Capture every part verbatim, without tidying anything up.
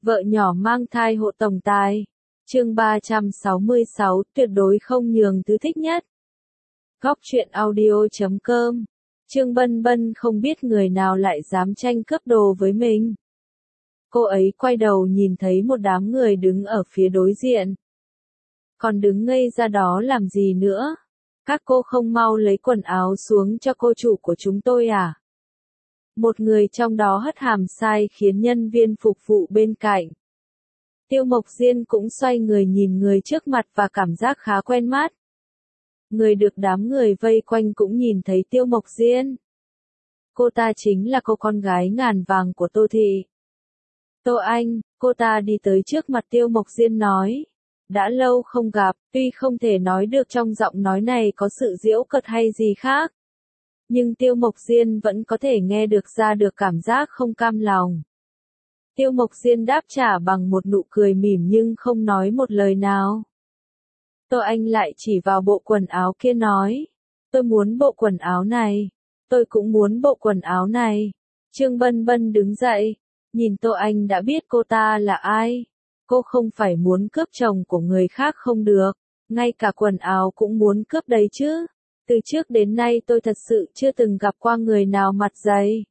Vợ nhỏ mang thai hộ tổng tài. Chương ba trăm sáu mươi sáu, tuyệt đối không nhường thứ thích nhất. Góc truyện audio chấm com. Trương Bân Bân không biết người nào lại dám tranh cướp đồ với mình. Cô ấy quay đầu nhìn thấy một đám người đứng ở phía đối diện. Còn đứng ngây ra đó làm gì nữa? Các cô không mau lấy quần áo xuống cho cô chủ của chúng tôi à? Một người trong đó hất hàm sai khiến nhân viên phục vụ bên cạnh. Tiêu Mộc Diên cũng xoay người nhìn người trước mặt và cảm giác khá quen mắt. Người được đám người vây quanh cũng nhìn thấy Tiêu Mộc Diên. Cô ta chính là cô con gái ngàn vàng của Tô Thị. Tô Anh, cô ta đi tới trước mặt Tiêu Mộc Diên nói. Đã lâu không gặp, tuy không thể nói được trong giọng nói này có sự giễu cợt hay gì khác. Nhưng Tiêu Mộc Diên vẫn có thể nghe được ra được cảm giác không cam lòng. Tiêu Mộc Diên đáp trả bằng một nụ cười mỉm nhưng không nói một lời nào. Tô Anh lại chỉ vào bộ quần áo kia nói. Tôi muốn bộ quần áo này. Tôi cũng muốn bộ quần áo này. Trương Bân Bân đứng dậy. Nhìn Tô Anh đã biết cô ta là ai. Cô không phải muốn cướp chồng của người khác không được. Ngay cả quần áo cũng muốn cướp đấy chứ. Từ trước đến nay tôi thật sự chưa từng gặp qua người nào mặt dày.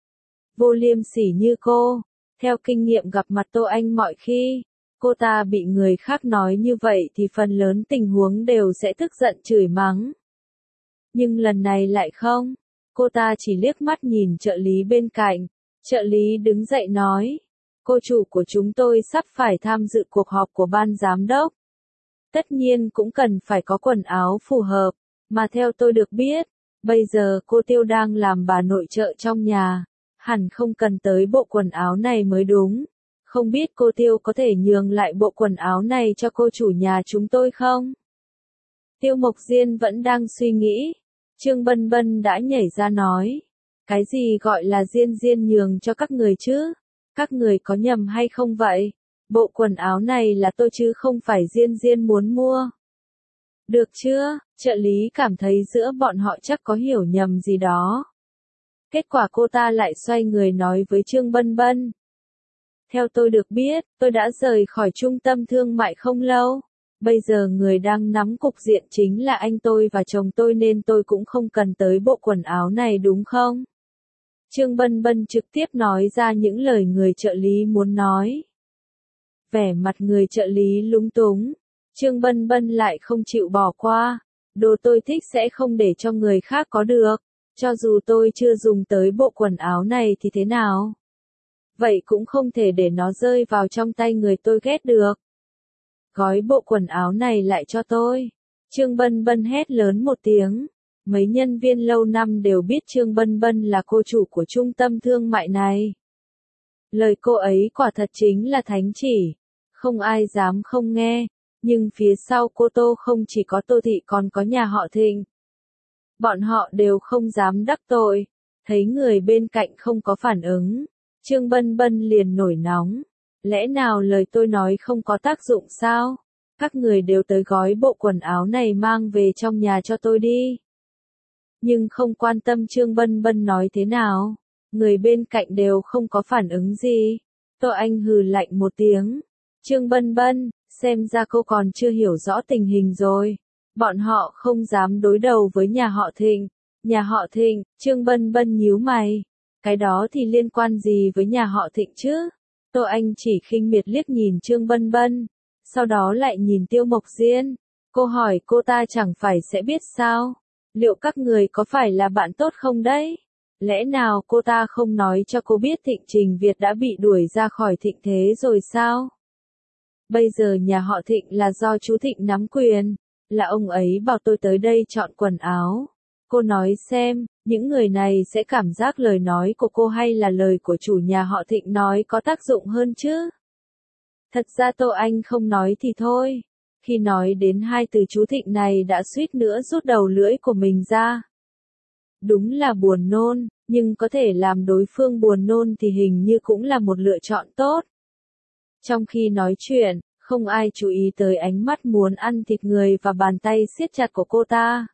Vô liêm sỉ như cô. Theo kinh nghiệm gặp mặt Tô Anh mọi khi, cô ta bị người khác nói như vậy thì phần lớn tình huống đều sẽ tức giận chửi mắng. Nhưng lần này lại không. Cô ta chỉ liếc mắt nhìn trợ lý bên cạnh. Trợ lý đứng dậy nói. Cô chủ của chúng tôi sắp phải tham dự cuộc họp của ban giám đốc. Tất nhiên cũng cần phải có quần áo phù hợp. Mà theo tôi được biết, bây giờ cô Tiêu đang làm bà nội trợ trong nhà. Hẳn không cần tới bộ quần áo này mới đúng. Không biết cô Tiêu có thể nhường lại bộ quần áo này cho cô chủ nhà chúng tôi không? Tiêu Mộc Diên vẫn đang suy nghĩ. Trương Bân Bân đã nhảy ra nói. Cái gì gọi là Diên Diên nhường cho các người chứ? Các người có nhầm hay không vậy? Bộ quần áo này là tôi chứ không phải Diên Diên muốn mua. Được chưa? Trợ lý cảm thấy giữa bọn họ chắc có hiểu nhầm gì đó. Kết quả cô ta lại xoay người nói với Trương Bân Bân. Theo tôi được biết, tôi đã rời khỏi trung tâm thương mại không lâu. Bây giờ người đang nắm cục diện chính là anh tôi và chồng tôi nên tôi cũng không cần tới bộ quần áo này đúng không? Trương Bân Bân trực tiếp nói ra những lời người trợ lý muốn nói. Vẻ mặt người trợ lý lúng túng. Trương Bân Bân lại không chịu bỏ qua. Đồ tôi thích sẽ không để cho người khác có được. Cho dù tôi chưa dùng tới bộ quần áo này thì thế nào? Vậy cũng không thể để nó rơi vào trong tay người tôi ghét được. Gói bộ quần áo này lại cho tôi. Trương Bân Bân hét lớn một tiếng. Mấy nhân viên lâu năm đều biết Trương Bân Bân là cô chủ của trung tâm thương mại này. Lời cô ấy quả thật chính là thánh chỉ. Không ai dám không nghe. Nhưng phía sau cô Tô không chỉ có Tô Thị còn có nhà họ Thịnh. Bọn họ đều không dám đắc tội. Thấy người bên cạnh không có phản ứng. Trương Bân Bân liền nổi nóng. Lẽ nào lời tôi nói không có tác dụng sao? Các người đều tới gói bộ quần áo này mang về trong nhà cho tôi đi. Nhưng không quan tâm Trương Bân Bân nói thế nào. Người bên cạnh đều không có phản ứng gì. Tô Anh hừ lạnh một tiếng. Trương Bân Bân, xem ra cô còn chưa hiểu rõ tình hình rồi. Bọn họ không dám đối đầu với nhà họ Thịnh. Nhà họ Thịnh, Trương Bân Bân nhíu mày. Cái đó thì liên quan gì với nhà họ Thịnh chứ? Tô Anh chỉ khinh miệt liếc nhìn Trương Bân Bân. Sau đó lại nhìn Tiêu Mộc Diên. Cô hỏi cô ta chẳng phải sẽ biết sao? Liệu các người có phải là bạn tốt không đấy? Lẽ nào cô ta không nói cho cô biết Thịnh Trình Việt đã bị đuổi ra khỏi Thịnh Thế rồi sao? Bây giờ nhà họ Thịnh là do chú Thịnh nắm quyền. Là ông ấy bảo tôi tới đây chọn quần áo. Cô nói xem, những người này sẽ cảm giác lời nói của cô hay là lời của chủ nhà họ Thịnh nói có tác dụng hơn chứ? Thật ra Tô Anh không nói thì thôi. Khi nói đến hai từ chú Thịnh này đã suýt nữa rút đầu lưỡi của mình ra. Đúng là buồn nôn, nhưng có thể làm đối phương buồn nôn thì hình như cũng là một lựa chọn tốt. Trong khi nói chuyện, không ai chú ý tới ánh mắt muốn ăn thịt người và bàn tay siết chặt của cô ta.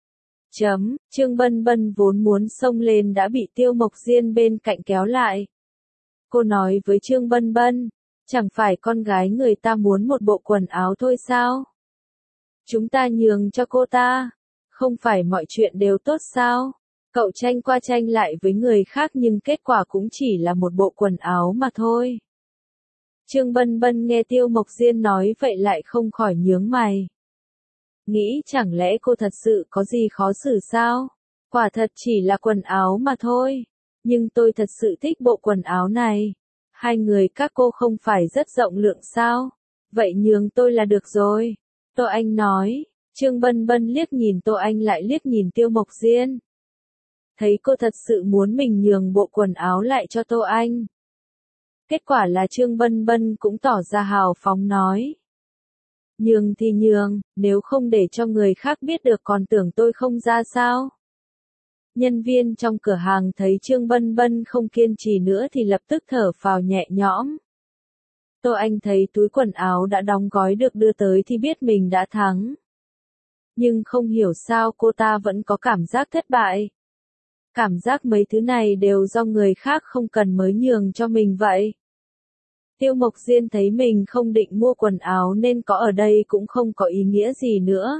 Chấm, Trương Bân Bân vốn muốn xông lên đã bị Tiêu Mộc Diên bên cạnh kéo lại. Cô nói với Trương Bân Bân, Chẳng phải con gái người ta muốn một bộ quần áo thôi sao? Chúng ta nhường cho cô ta. Không phải mọi chuyện đều tốt sao? Cậu tranh qua tranh lại với người khác nhưng kết quả cũng chỉ là một bộ quần áo mà thôi. Trương Bân Bân nghe Tiêu Mộc Diên nói vậy lại không khỏi nhướng mày. Nghĩ chẳng lẽ cô thật sự có gì khó xử sao? Quả thật chỉ là quần áo mà thôi. Nhưng tôi thật sự thích bộ quần áo này. Hai người các cô không phải rất rộng lượng sao? Vậy nhường tôi là được rồi. Tô Anh nói. Trương Bân Bân liếc nhìn Tô Anh lại liếc nhìn Tiêu Mộc Diên. Thấy cô thật sự muốn mình nhường bộ quần áo lại cho Tô Anh. Kết quả là Trương Bân Bân cũng tỏ ra hào phóng nói. Nhường thì nhường, nếu không để cho người khác biết được còn tưởng tôi không ra sao. Nhân viên trong cửa hàng thấy Trương Bân Bân không kiên trì nữa thì lập tức thở phào nhẹ nhõm. Tô Anh thấy túi quần áo đã đóng gói được đưa tới thì biết mình đã thắng. Nhưng không hiểu sao cô ta vẫn có cảm giác thất bại. Cảm giác mấy thứ này đều do người khác không cần mới nhường cho mình vậy. Tiêu Mộc Diên thấy mình không định mua quần áo nên có ở đây cũng không có ý nghĩa gì nữa.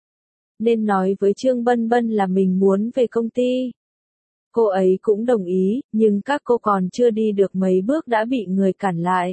Nên nói với Trương Bân Bân là mình muốn về công ty. Cô ấy cũng đồng ý, nhưng các cô còn chưa đi được mấy bước đã bị người cản lại.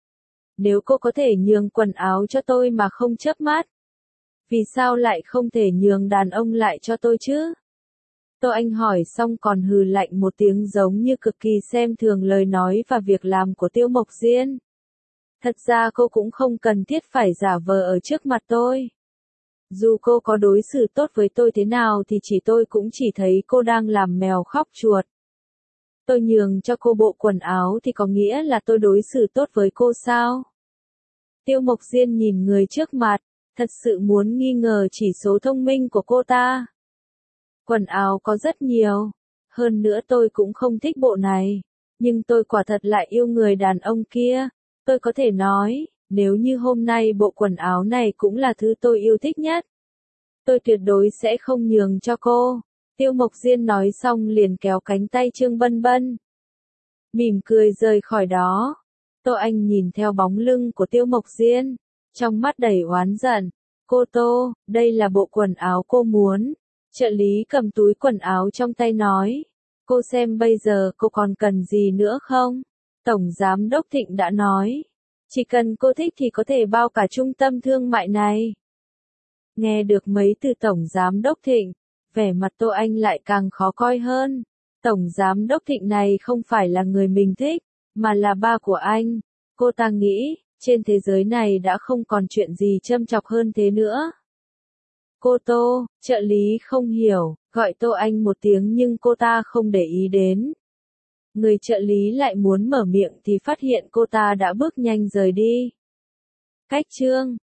Nếu cô có thể nhường quần áo cho tôi mà không chớp mắt, vì sao lại không thể nhường đàn ông lại cho tôi chứ? Tô Anh hỏi xong còn hừ lạnh một tiếng giống như cực kỳ xem thường lời nói và việc làm của Tiêu Mộc Diên. Thật ra cô cũng không cần thiết phải giả vờ ở trước mặt tôi. Dù cô có đối xử tốt với tôi thế nào thì chỉ tôi cũng chỉ thấy cô đang làm mèo khóc chuột. Tôi nhường cho cô bộ quần áo thì có nghĩa là tôi đối xử tốt với cô sao? Tiêu Mộc Diên nhìn người trước mặt, thật sự muốn nghi ngờ chỉ số thông minh của cô ta. Quần áo có rất nhiều, hơn nữa tôi cũng không thích bộ này, nhưng tôi quả thật lại yêu người đàn ông kia. Tôi có thể nói, nếu như hôm nay bộ quần áo này cũng là thứ tôi yêu thích nhất, tôi tuyệt đối sẽ không nhường cho cô. Tiêu Mộc Diên nói xong liền kéo cánh tay Trương Bân Bân. Mỉm cười rời khỏi đó. Tô Anh nhìn theo bóng lưng của Tiêu Mộc Diên, trong mắt đầy oán giận. Cô Tô, đây là bộ quần áo cô muốn. Trợ lý cầm túi quần áo trong tay nói. Cô xem bây giờ cô còn cần gì nữa không? Tổng Giám đốc Thịnh đã nói. Chỉ cần cô thích thì có thể bao cả trung tâm thương mại này. Nghe được mấy từ Tổng Giám đốc Thịnh, vẻ mặt Tô Anh lại càng khó coi hơn. Tổng Giám đốc Thịnh này không phải là người mình thích, mà là ba của anh. Cô ta nghĩ, trên thế giới này đã không còn chuyện gì châm chọc hơn thế nữa. Cô Tô, trợ lý không hiểu, gọi Tô Anh một tiếng nhưng cô ta không để ý đến. Người trợ lý lại muốn mở miệng thì phát hiện cô ta đã bước nhanh rời đi. Cách chương